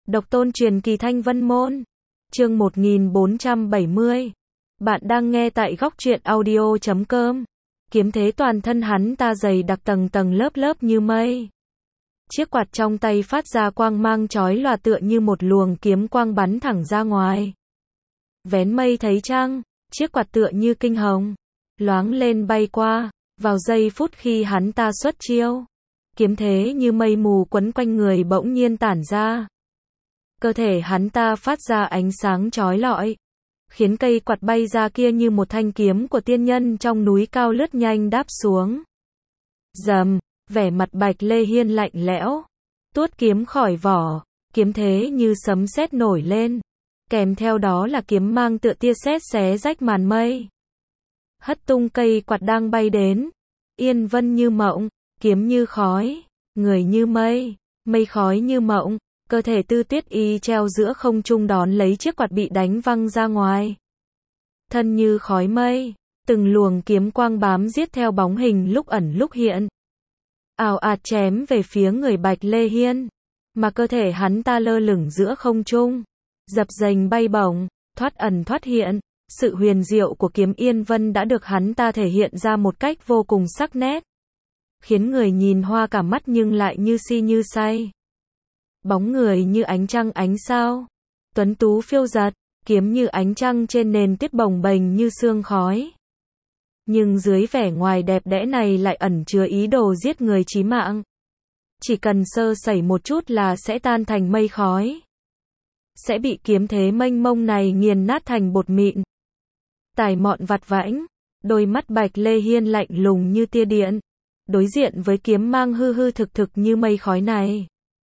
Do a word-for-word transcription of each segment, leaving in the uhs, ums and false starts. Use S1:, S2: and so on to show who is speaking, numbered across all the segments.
S1: Độc tôn truyền kỳ Thanh Vân Môn. Chương một nghìn bốn trăm bảy mươi. Bạn đang nghe tại góc truyện audio chấm com. Kiếm thế toàn thân hắn ta dày đặc tầng tầng lớp lớp như mây. Chiếc quạt trong tay phát ra quang mang chói lòa tựa như một luồng kiếm quang bắn thẳng ra ngoài. Vén mây thấy trăng, chiếc quạt tựa như kinh hồng, loáng lên bay qua, vào giây phút khi hắn ta xuất chiêu. Kiếm thế như mây mù quấn quanh người bỗng nhiên tản ra. Cơ thể hắn ta phát ra ánh sáng chói lọi, khiến cây quạt bay ra kia như một thanh kiếm của tiên nhân trong núi cao lướt nhanh đáp xuống. Rầm, vẻ mặt Bạch Lê Hiên lạnh lẽo, tuốt kiếm khỏi vỏ, kiếm thế như sấm sét nổi lên, kèm theo đó là kiếm mang tựa tia sét xé rách màn mây, hất tung cây quạt đang bay đến. Yên vân như mộng, kiếm như khói, người như mây, mây khói như mộng. Cơ thể Tư Tuyết Y treo giữa không trung đón lấy chiếc quạt bị đánh văng ra ngoài. Thân như khói mây, từng luồng kiếm quang bám giết theo bóng hình lúc ẩn lúc hiện. Ào ạt chém về phía người Bạch Lê Hiên, mà cơ thể hắn ta lơ lửng giữa không trung, dập dềnh bay bổng, thoát ẩn thoát hiện. Sự huyền diệu của kiếm Yên Vân đã được hắn ta thể hiện ra một cách vô cùng sắc nét, khiến người nhìn hoa cả mắt nhưng lại như si như say. Bóng người như ánh trăng ánh sao, tuấn tú phiêu dật, kiếm như ánh trăng trên nền tuyết bồng bềnh như sương khói. Nhưng dưới vẻ ngoài đẹp đẽ này lại ẩn chứa ý đồ giết người chí mạng. Chỉ cần sơ sẩy một chút là sẽ tan thành mây khói, sẽ bị kiếm thế mênh mông này nghiền nát thành bột mịn. Tài mọn vặt vãnh, đôi mắt Bạch Lê Hiên lạnh lùng như tia điện, đối diện với kiếm mang hư hư thực thực như mây khói này.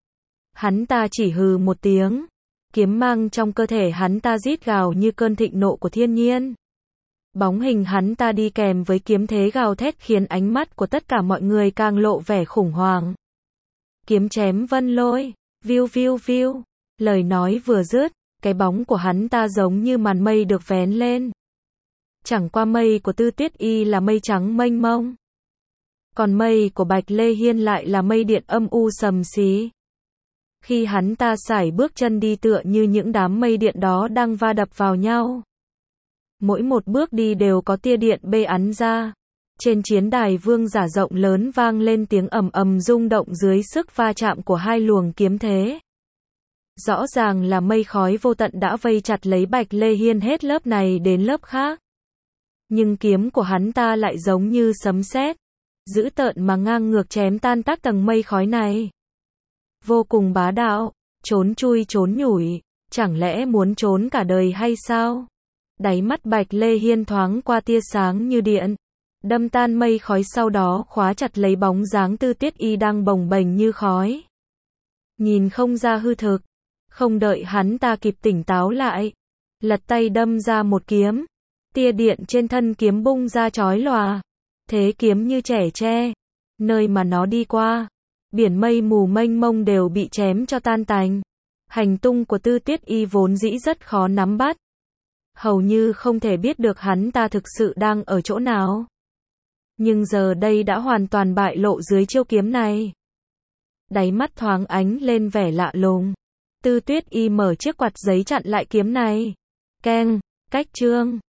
S1: Hắn ta chỉ hừ một tiếng, kiếm mang trong cơ thể hắn ta rít gào như cơn thịnh nộ của thiên nhiên. Bóng hình hắn ta đi kèm với kiếm thế gào thét khiến ánh mắt của tất cả mọi người càng lộ vẻ khủng hoảng. Kiếm chém vân lôi, viu viu viu. Lời nói vừa dứt, cái bóng của hắn ta giống như màn mây được vén lên. Chẳng qua mây của Tư Tuyết Y là mây trắng mênh mông, còn mây của Bạch Lê Hiên lại là mây điện âm u sầm xí. Khi hắn ta sải bước chân đi tựa như những đám mây điện đó đang va đập vào nhau. Mỗi một bước đi đều có tia điện bê ắn ra. Trên chiến đài vương giả rộng lớn vang lên tiếng ầm ầm rung động dưới sức va chạm của hai luồng kiếm thế. Rõ ràng là mây khói vô tận đã vây chặt lấy Bạch Lê Hiên hết lớp này đến lớp khác. Nhưng kiếm của hắn ta lại giống như sấm sét, dữ tợn mà ngang ngược chém tan tác tầng mây khói này. Vô cùng bá đạo, trốn chui trốn nhủi, chẳng lẽ muốn trốn cả đời hay sao? Đáy mắt Bạch Lê Hiên thoáng qua tia sáng như điện, đâm tan mây khói sau đó khóa chặt lấy bóng dáng Tư Tuyết Y đang bồng bềnh như khói. Nhìn không ra hư thực, không đợi hắn ta kịp tỉnh táo lại, lật tay đâm ra một kiếm, tia điện trên thân kiếm bung ra chói lòa, thế kiếm như chẻ tre, nơi mà nó đi qua, biển mây mù mênh mông đều bị chém cho tan tành. Hành tung của Tư Tuyết Y vốn dĩ rất khó nắm bắt, hầu như không thể biết được hắn ta thực sự đang ở chỗ nào. Nhưng giờ đây đã hoàn toàn bại lộ dưới chiêu kiếm này. Đáy mắt thoáng ánh lên vẻ lạ lùng. Tư Tuyết Y mở chiếc quạt giấy chặn lại kiếm này. Keng, cách chương.